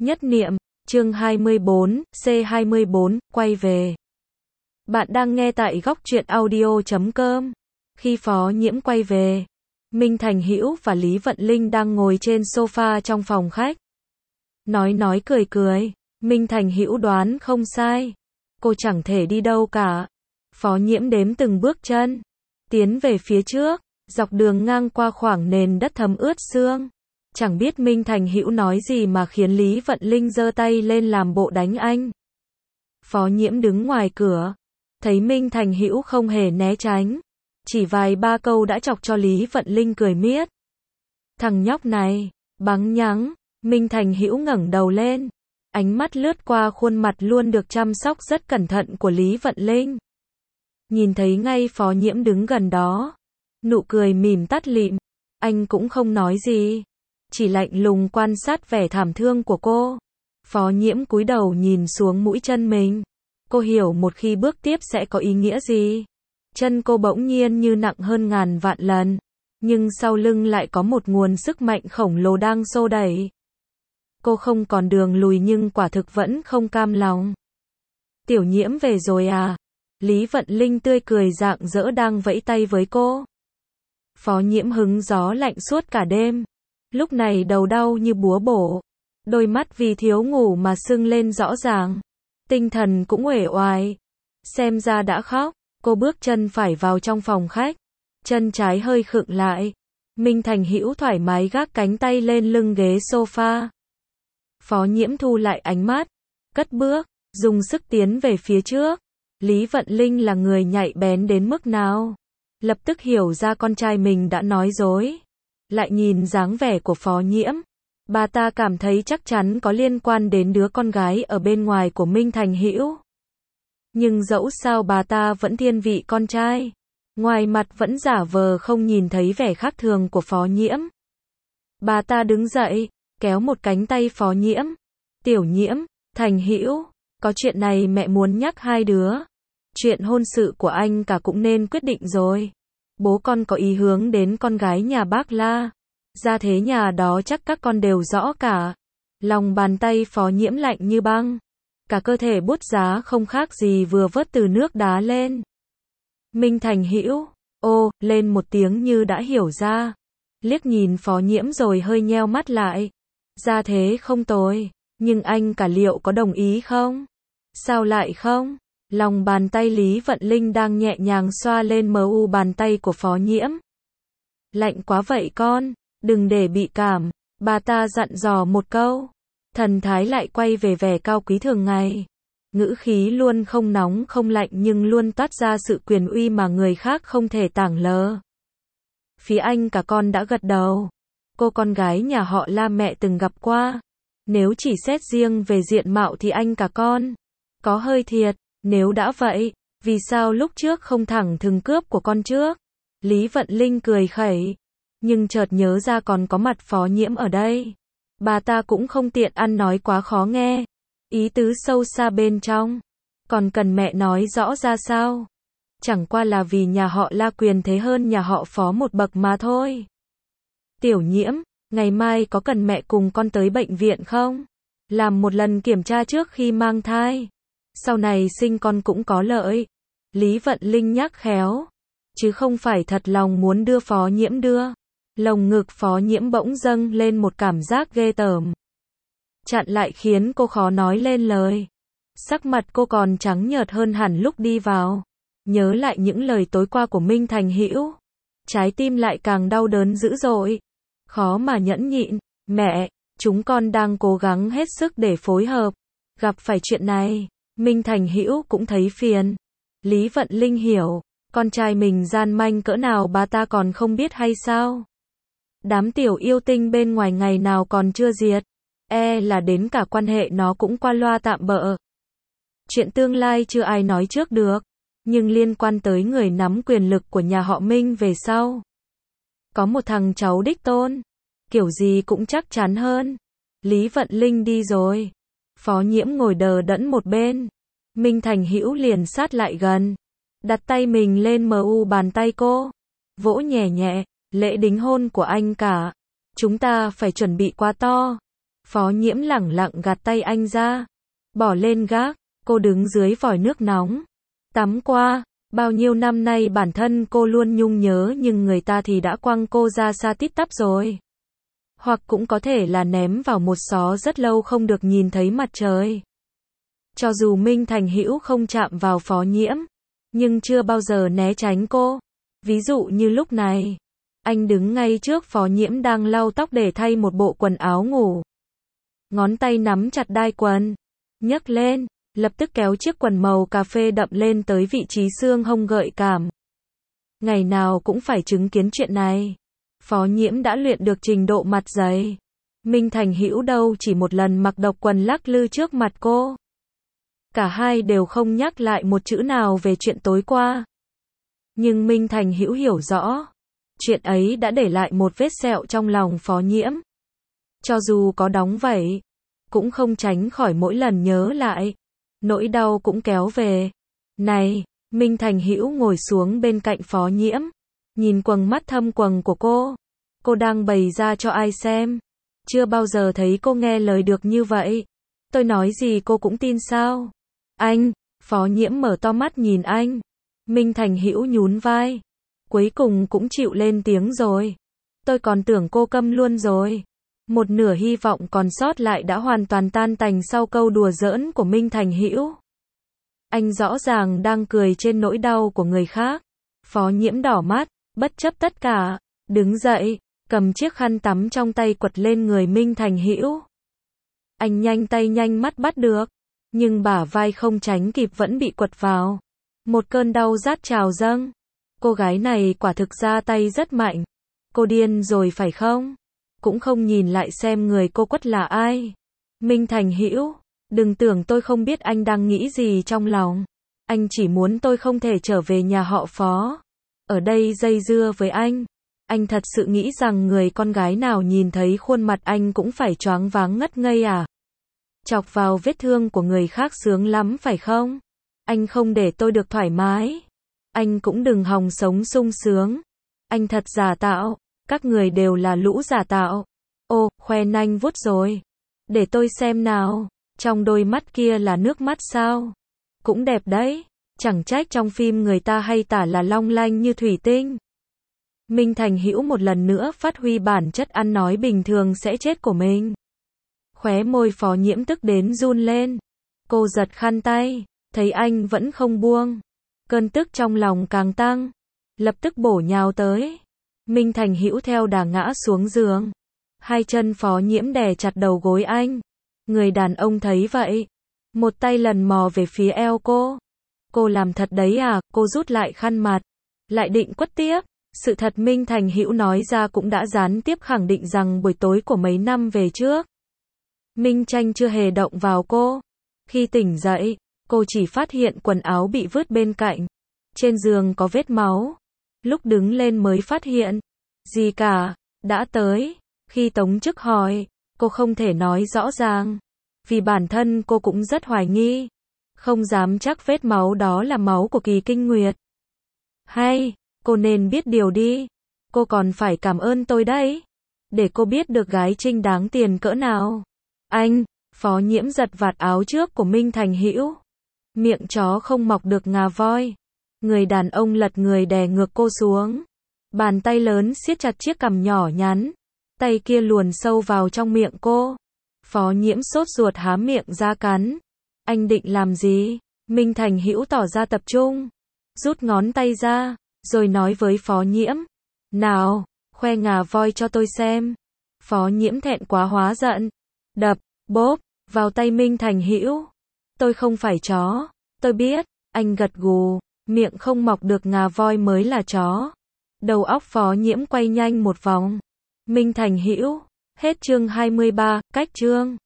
Nhất niệm, chương 24, C24, quay về. Bạn đang nghe tại góc truyện audio.com. Khi Phó Nhiễm quay về, Minh Thành Hữu và Lý Vận Linh đang ngồi trên sofa trong phòng khách. Nói cười cười, Minh Thành Hữu đoán không sai. Cô chẳng thể đi đâu cả. Phó Nhiễm đếm từng bước chân, tiến về phía trước, dọc đường ngang qua khoảng nền đất thấm ướt sương. Chẳng biết Minh Thành Hữu nói gì mà khiến Lý Vận Linh giơ tay lên làm bộ đánh anh. Phó Nhiễm đứng ngoài cửa, thấy Minh Thành Hữu không hề né tránh, chỉ vài ba câu đã chọc cho Lý Vận Linh cười miết. Thằng nhóc này, bắn nhắng. Minh Thành Hữu ngẩng đầu lên, ánh mắt lướt qua khuôn mặt luôn được chăm sóc rất cẩn thận của Lý Vận Linh. Nhìn thấy ngay Phó Nhiễm đứng gần đó, nụ cười mỉm tắt lịm, anh cũng không nói gì, chỉ lạnh lùng quan sát vẻ thảm thương của cô. Phó Nhiễm cúi đầu nhìn xuống mũi chân mình. Cô hiểu một khi bước tiếp sẽ có ý nghĩa gì. Chân cô bỗng nhiên như nặng hơn ngàn vạn lần, nhưng sau lưng lại có một nguồn sức mạnh khổng lồ đang xô đẩy. Cô không còn đường lùi nhưng quả thực vẫn không cam lòng. Tiểu Nhiễm về rồi à? Lý Vận Linh tươi cười rạng rỡ đang vẫy tay với cô. Phó Nhiễm hứng gió lạnh suốt cả đêm. Lúc này đầu đau như búa bổ. Đôi mắt vì thiếu ngủ mà sưng lên rõ ràng. Tinh thần cũng uể oải. Xem ra đã khóc. Cô bước chân phải vào trong phòng khách. Chân trái hơi khựng lại. Minh Thành Hữu thoải mái gác cánh tay lên lưng ghế sofa. Phó Nhiễm thu lại ánh mắt, cất bước, dùng sức tiến về phía trước. Lý Vận Linh là người nhạy bén đến mức nào? Lập tức hiểu ra con trai mình đã nói dối. Lại nhìn dáng vẻ của Phó Nhiễm, bà ta cảm thấy chắc chắn có liên quan đến đứa con gái ở bên ngoài của Minh Thành Hữu. Nhưng dẫu sao bà ta vẫn thiên vị con trai, ngoài mặt vẫn giả vờ không nhìn thấy vẻ khác thường của Phó Nhiễm. Bà ta đứng dậy, kéo một cánh tay Phó Nhiễm. Tiểu Nhiễm, Thành Hữu, có chuyện này mẹ muốn nhắc hai đứa. Chuyện hôn sự của anh cả cũng nên quyết định rồi. Bố con có ý hướng đến con gái nhà bác La. Gia thế nhà đó chắc các con đều rõ cả. Lòng bàn tay Phó Nhiễm lạnh như băng. Cả cơ thể bút giá không khác gì vừa vớt từ nước đá lên. Minh Thành Hữu, ô, lên một tiếng như đã hiểu ra. Liếc nhìn Phó Nhiễm rồi hơi nheo mắt lại. Gia thế không tồi, nhưng anh cả liệu có đồng ý không? Sao lại không? Lòng bàn tay Lý Vận Linh đang nhẹ nhàng xoa lên mu bàn tay của Phó Nhiễm. Lạnh quá vậy con, đừng để bị cảm, bà ta dặn dò một câu. Thần thái lại quay về vẻ cao quý thường ngày. Ngữ khí luôn không nóng không lạnh nhưng luôn toát ra sự quyền uy mà người khác không thể tảng lờ. Phía anh cả con đã gật đầu. Cô con gái nhà họ La mẹ từng gặp qua. Nếu chỉ xét riêng về diện mạo thì anh cả con có hơi thiệt. Nếu đã vậy, vì sao lúc trước không thẳng thừng cướp của con trước? Lý Vận Linh cười khẩy, nhưng chợt nhớ ra còn có mặt Phó Nhiễm ở đây. Bà ta cũng không tiện ăn nói quá khó nghe. Ý tứ sâu xa bên trong, còn cần mẹ nói rõ ra sao? Chẳng qua là vì nhà họ La quyền thế hơn nhà họ Phó một bậc mà thôi. Tiểu Nhiễm, ngày mai có cần mẹ cùng con tới bệnh viện không? Làm một lần kiểm tra trước khi mang thai. Sau này sinh con cũng có lợi. Lý Vận Linh nhắc khéo, chứ không phải thật lòng muốn đưa Phó Nhiễm đưa. Lồng ngực Phó Nhiễm bỗng dâng lên một cảm giác ghê tởm. Chặn lại khiến cô khó nói lên lời. Sắc mặt cô còn trắng nhợt hơn hẳn lúc đi vào. Nhớ lại những lời tối qua của Minh Thành Hữu, trái tim lại càng đau đớn dữ dội. Khó mà nhẫn nhịn. Mẹ, chúng con đang cố gắng hết sức để phối hợp. Gặp phải chuyện này, Minh Thành Hữu cũng thấy phiền. Lý Vận Linh hiểu, con trai mình gian manh cỡ nào bà ta còn không biết hay sao? Đám tiểu yêu tinh bên ngoài ngày nào còn chưa diệt, là đến cả quan hệ nó cũng qua loa tạm bợ. Chuyện tương lai chưa ai nói trước được, nhưng liên quan tới người nắm quyền lực của nhà họ Minh về sau. Có một thằng cháu đích tôn, kiểu gì cũng chắc chắn hơn. Lý Vận Linh đi rồi. Phó Nhiễm ngồi đờ đẫn một bên. Minh Thành Hữu liền sát lại gần, đặt tay mình lên mu bàn tay cô, vỗ nhẹ nhẹ. Lễ đính hôn của anh cả, chúng ta phải chuẩn bị quá to. Phó Nhiễm lẳng lặng gạt tay anh ra. Bỏ lên gác, cô đứng dưới vòi nước nóng. Tắm qua, bao nhiêu năm nay bản thân cô luôn nhung nhớ nhưng người ta thì đã quăng cô ra xa tít tắp rồi. Hoặc cũng có thể là ném vào một xó rất lâu không được nhìn thấy mặt trời. Cho dù Minh Thành Hữu không chạm vào Phó Nhiễm, nhưng chưa bao giờ né tránh cô. Ví dụ như lúc này, anh đứng ngay trước Phó Nhiễm đang lau tóc để thay một bộ quần áo ngủ. Ngón tay nắm chặt đai quần, nhấc lên, lập tức kéo chiếc quần màu cà phê đậm lên tới vị trí xương hông gợi cảm. Ngày nào cũng phải chứng kiến chuyện này. Phó Nhiễm đã luyện được trình độ mặt dày. Minh Thành Hữu đâu chỉ một lần mặc độc quần lắc lư trước mặt cô. Cả hai đều không nhắc lại một chữ nào về chuyện tối qua. Nhưng Minh Thành Hữu hiểu rõ, chuyện ấy đã để lại một vết sẹo trong lòng Phó Nhiễm. Cho dù có đóng vậy, cũng không tránh khỏi mỗi lần nhớ lại, nỗi đau cũng kéo về. Này, Minh Thành Hữu ngồi xuống bên cạnh Phó Nhiễm, nhìn quầng mắt thâm quầng của cô đang bày ra cho ai xem. Chưa bao giờ thấy cô nghe lời được như vậy. Tôi nói gì cô cũng tin sao? Anh, Phó Nhiễm mở to mắt nhìn anh. Minh Thành Hữu nhún vai. Cuối cùng cũng chịu lên tiếng rồi. Tôi còn tưởng cô câm luôn rồi. Một nửa hy vọng còn sót lại đã hoàn toàn tan tành sau câu đùa giỡn của Minh Thành Hữu. Anh rõ ràng đang cười trên nỗi đau của người khác. Phó Nhiễm đỏ mắt, bất chấp tất cả, đứng dậy, cầm chiếc khăn tắm trong tay quật lên người Minh Thành Hữu. Anh nhanh tay nhanh mắt bắt được, nhưng bả vai không tránh kịp vẫn bị quật vào. Một cơn đau rát trào dâng. Cô gái này quả thực ra tay rất mạnh. Cô điên rồi phải không? Cũng không nhìn lại xem người cô quất là ai. Minh Thành Hữu, đừng tưởng tôi không biết anh đang nghĩ gì trong lòng. Anh chỉ muốn tôi không thể trở về nhà họ Phó. Ở đây dây dưa với anh. Anh thật sự nghĩ rằng người con gái nào nhìn thấy khuôn mặt anh cũng phải choáng váng ngất ngây à? Chọc vào vết thương của người khác sướng lắm phải không? Anh không để tôi được thoải mái. Anh cũng đừng hòng sống sung sướng. Anh thật giả tạo. Các người đều là lũ giả tạo. Ô, khoe nanh vuốt rồi. Để tôi xem nào. Trong đôi mắt kia là nước mắt sao? Cũng đẹp đấy. Chẳng trách trong phim người ta hay tả là long lanh như thủy tinh. Minh Thành Hữu một lần nữa phát huy bản chất ăn nói bình thường sẽ chết của mình. Khóe môi Phó Nhiễm tức đến run lên. Cô giật khăn tay, thấy anh vẫn không buông. Cơn tức trong lòng càng tăng. Lập tức bổ nhào tới. Minh Thành Hữu theo đà ngã xuống giường. Hai chân Phó Nhiễm đè chặt đầu gối anh. Người đàn ông thấy vậy. Một tay lần mò về phía eo cô. Cô làm thật đấy à? Cô rút lại khăn mặt. Lại định quất tiếp. Sự thật Minh Thành Hữu nói ra cũng đã gián tiếp khẳng định rằng buổi tối của mấy năm về trước, Minh Tranh chưa hề động vào cô. Khi tỉnh dậy, cô chỉ phát hiện quần áo bị vứt bên cạnh. Trên giường có vết máu. Lúc đứng lên mới phát hiện. Gì cả, đã tới. Khi Tống Chức hỏi, cô không thể nói rõ ràng. Vì bản thân cô cũng rất hoài nghi. Không dám chắc vết máu đó là máu của Kỳ Kinh Nguyệt. Hay, cô nên biết điều đi. Cô còn phải cảm ơn tôi đấy. Để cô biết được gái Trinh đáng tiền cỡ nào. Anh, Phó Nhiễm giật vạt áo trước của Minh Thành Hữu. Miệng chó không mọc được ngà voi. Người đàn ông lật người đè ngược cô xuống. Bàn tay lớn siết chặt chiếc cằm nhỏ nhắn. Tay kia luồn sâu vào trong miệng cô. Phó Nhiễm sốt ruột há miệng ra cắn. Anh định làm gì? Minh Thành Hữu tỏ ra tập trung. Rút ngón tay ra, rồi nói với Phó Nhiễm. Nào, khoe ngà voi cho tôi xem. Phó Nhiễm thẹn quá hóa giận. Đập, bóp, vào tay Minh Thành Hữu. Tôi không phải chó. Tôi biết, anh gật gù. Miệng không mọc được ngà voi mới là chó. Đầu óc Phó Nhiễm quay nhanh một vòng. Minh Thành Hữu. Hết chương 23, cách chương.